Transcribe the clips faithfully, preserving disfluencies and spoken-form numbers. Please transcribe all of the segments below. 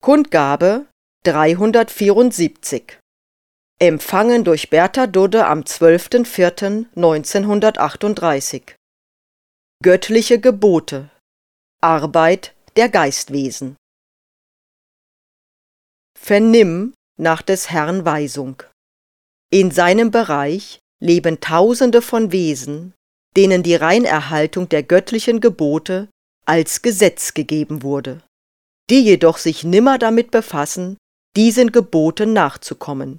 Kundgabe dreihundertvierundsiebzig. Empfangen durch Bertha Dudde am zwölften vierten neunzehnhundertachtunddreißig. Göttliche Gebote. Arbeit der Geistwesen. Vernimm nach des Herrn Weisung. In seinem Bereich leben Tausende von Wesen, denen die Reinerhaltung der göttlichen Gebote als Gesetz gegeben wurde, die jedoch sich nimmer damit befassen, diesen Geboten nachzukommen.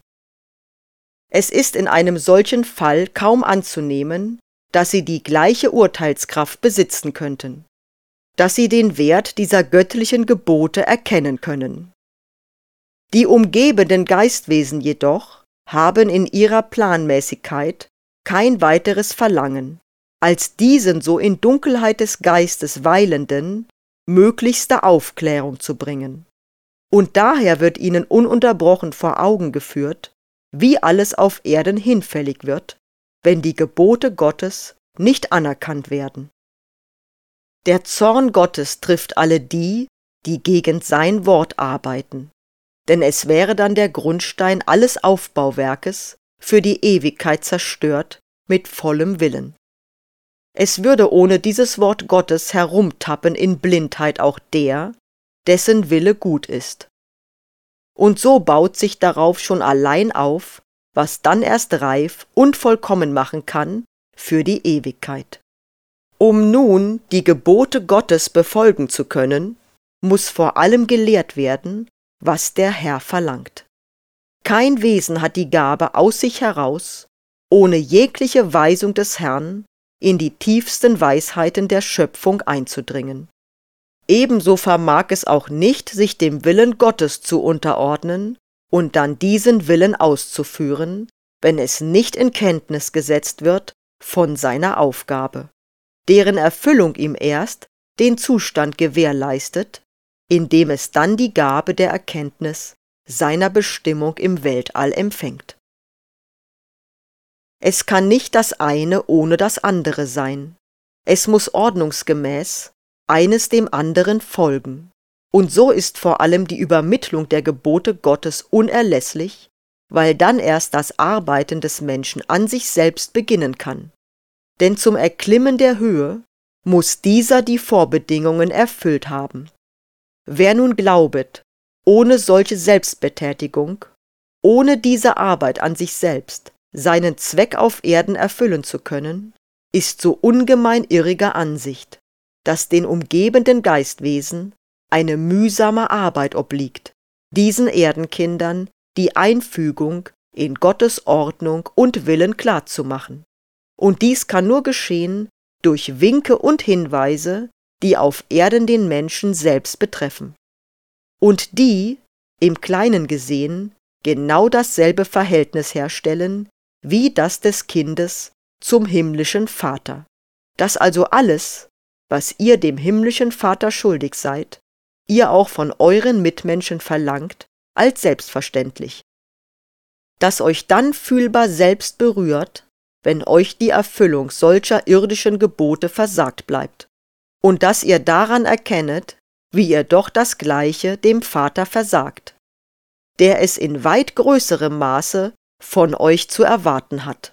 Es ist in einem solchen Fall kaum anzunehmen, dass sie die gleiche Urteilskraft besitzen könnten, dass sie den Wert dieser göttlichen Gebote erkennen können. Die umgebenden Geistwesen jedoch haben in ihrer Planmäßigkeit kein weiteres Verlangen, als diesen so in Dunkelheit des Geistes weilenden möglichste Aufklärung zu bringen. Und daher wird ihnen ununterbrochen vor Augen geführt, wie alles auf Erden hinfällig wird, wenn die Gebote Gottes nicht anerkannt werden. Der Zorn Gottes trifft alle die, die gegen sein Wort arbeiten, denn es wäre dann der Grundstein alles Aufbauwerkes für die Ewigkeit zerstört mit vollem Willen. Es würde ohne dieses Wort Gottes herumtappen in Blindheit auch der, dessen Wille gut ist. Und so baut sich darauf schon allein auf, was dann erst reif und vollkommen machen kann für die Ewigkeit. Um nun die Gebote Gottes befolgen zu können, muss vor allem gelehrt werden, was der Herr verlangt. Kein Wesen hat die Gabe aus sich heraus, ohne jegliche Weisung des Herrn in die tiefsten Weisheiten der Schöpfung einzudringen. Ebenso vermag es auch nicht, sich dem Willen Gottes zu unterordnen und dann diesen Willen auszuführen, wenn es nicht in Kenntnis gesetzt wird von seiner Aufgabe, deren Erfüllung ihm erst den Zustand gewährleistet, indem es dann die Gabe der Erkenntnis seiner Bestimmung im Weltall empfängt. Es kann nicht das eine ohne das andere sein. Es muss ordnungsgemäß eines dem anderen folgen. Und so ist vor allem die Übermittlung der Gebote Gottes unerlässlich, weil dann erst das Arbeiten des Menschen an sich selbst beginnen kann. Denn zum Erklimmen der Höhe muss dieser die Vorbedingungen erfüllt haben. Wer nun glaubet, ohne solche Selbstbetätigung, ohne diese Arbeit an sich selbst, seinen Zweck auf Erden erfüllen zu können, ist so ungemein irriger Ansicht, dass den umgebenden Geistwesen eine mühsame Arbeit obliegt, diesen Erdenkindern die Einfügung in Gottes Ordnung und Willen klarzumachen. Und dies kann nur geschehen durch Winke und Hinweise, die auf Erden den Menschen selbst betreffen. Und die, im Kleinen gesehen, genau dasselbe Verhältnis herstellen, wie das des Kindes zum himmlischen Vater, dass also alles, was ihr dem himmlischen Vater schuldig seid, ihr auch von euren Mitmenschen verlangt, als selbstverständlich. Dass euch dann fühlbar selbst berührt, wenn euch die Erfüllung solcher irdischen Gebote versagt bleibt, und dass ihr daran erkennet, wie ihr doch das Gleiche dem Vater versagt, der es in weit größerem Maße von euch zu erwarten hat.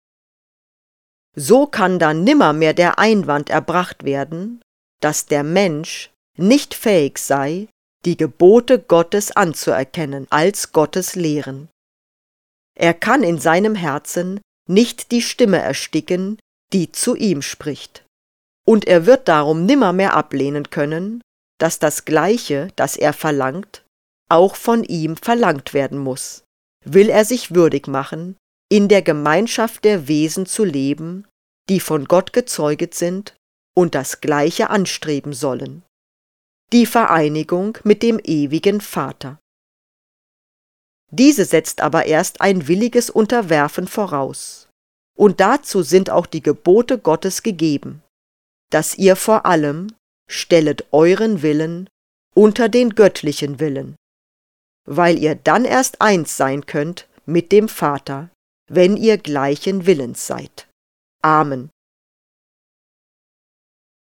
So kann dann nimmermehr der Einwand erbracht werden, dass der Mensch nicht fähig sei, die Gebote Gottes anzuerkennen als Gottes Lehren. Er kann in seinem Herzen nicht die Stimme ersticken, die zu ihm spricht, und er wird darum nimmermehr ablehnen können, dass das Gleiche, das er verlangt, auch von ihm verlangt werden muss, will er sich würdig machen, in der Gemeinschaft der Wesen zu leben, die von Gott gezeuget sind und das Gleiche anstreben sollen, die Vereinigung mit dem ewigen Vater. Diese setzt aber erst ein williges Unterwerfen voraus, und dazu sind auch die Gebote Gottes gegeben, dass ihr vor allem stellet euren Willen unter den göttlichen Willen, weil ihr dann erst eins sein könnt mit dem Vater, wenn ihr gleichen Willens seid. Amen.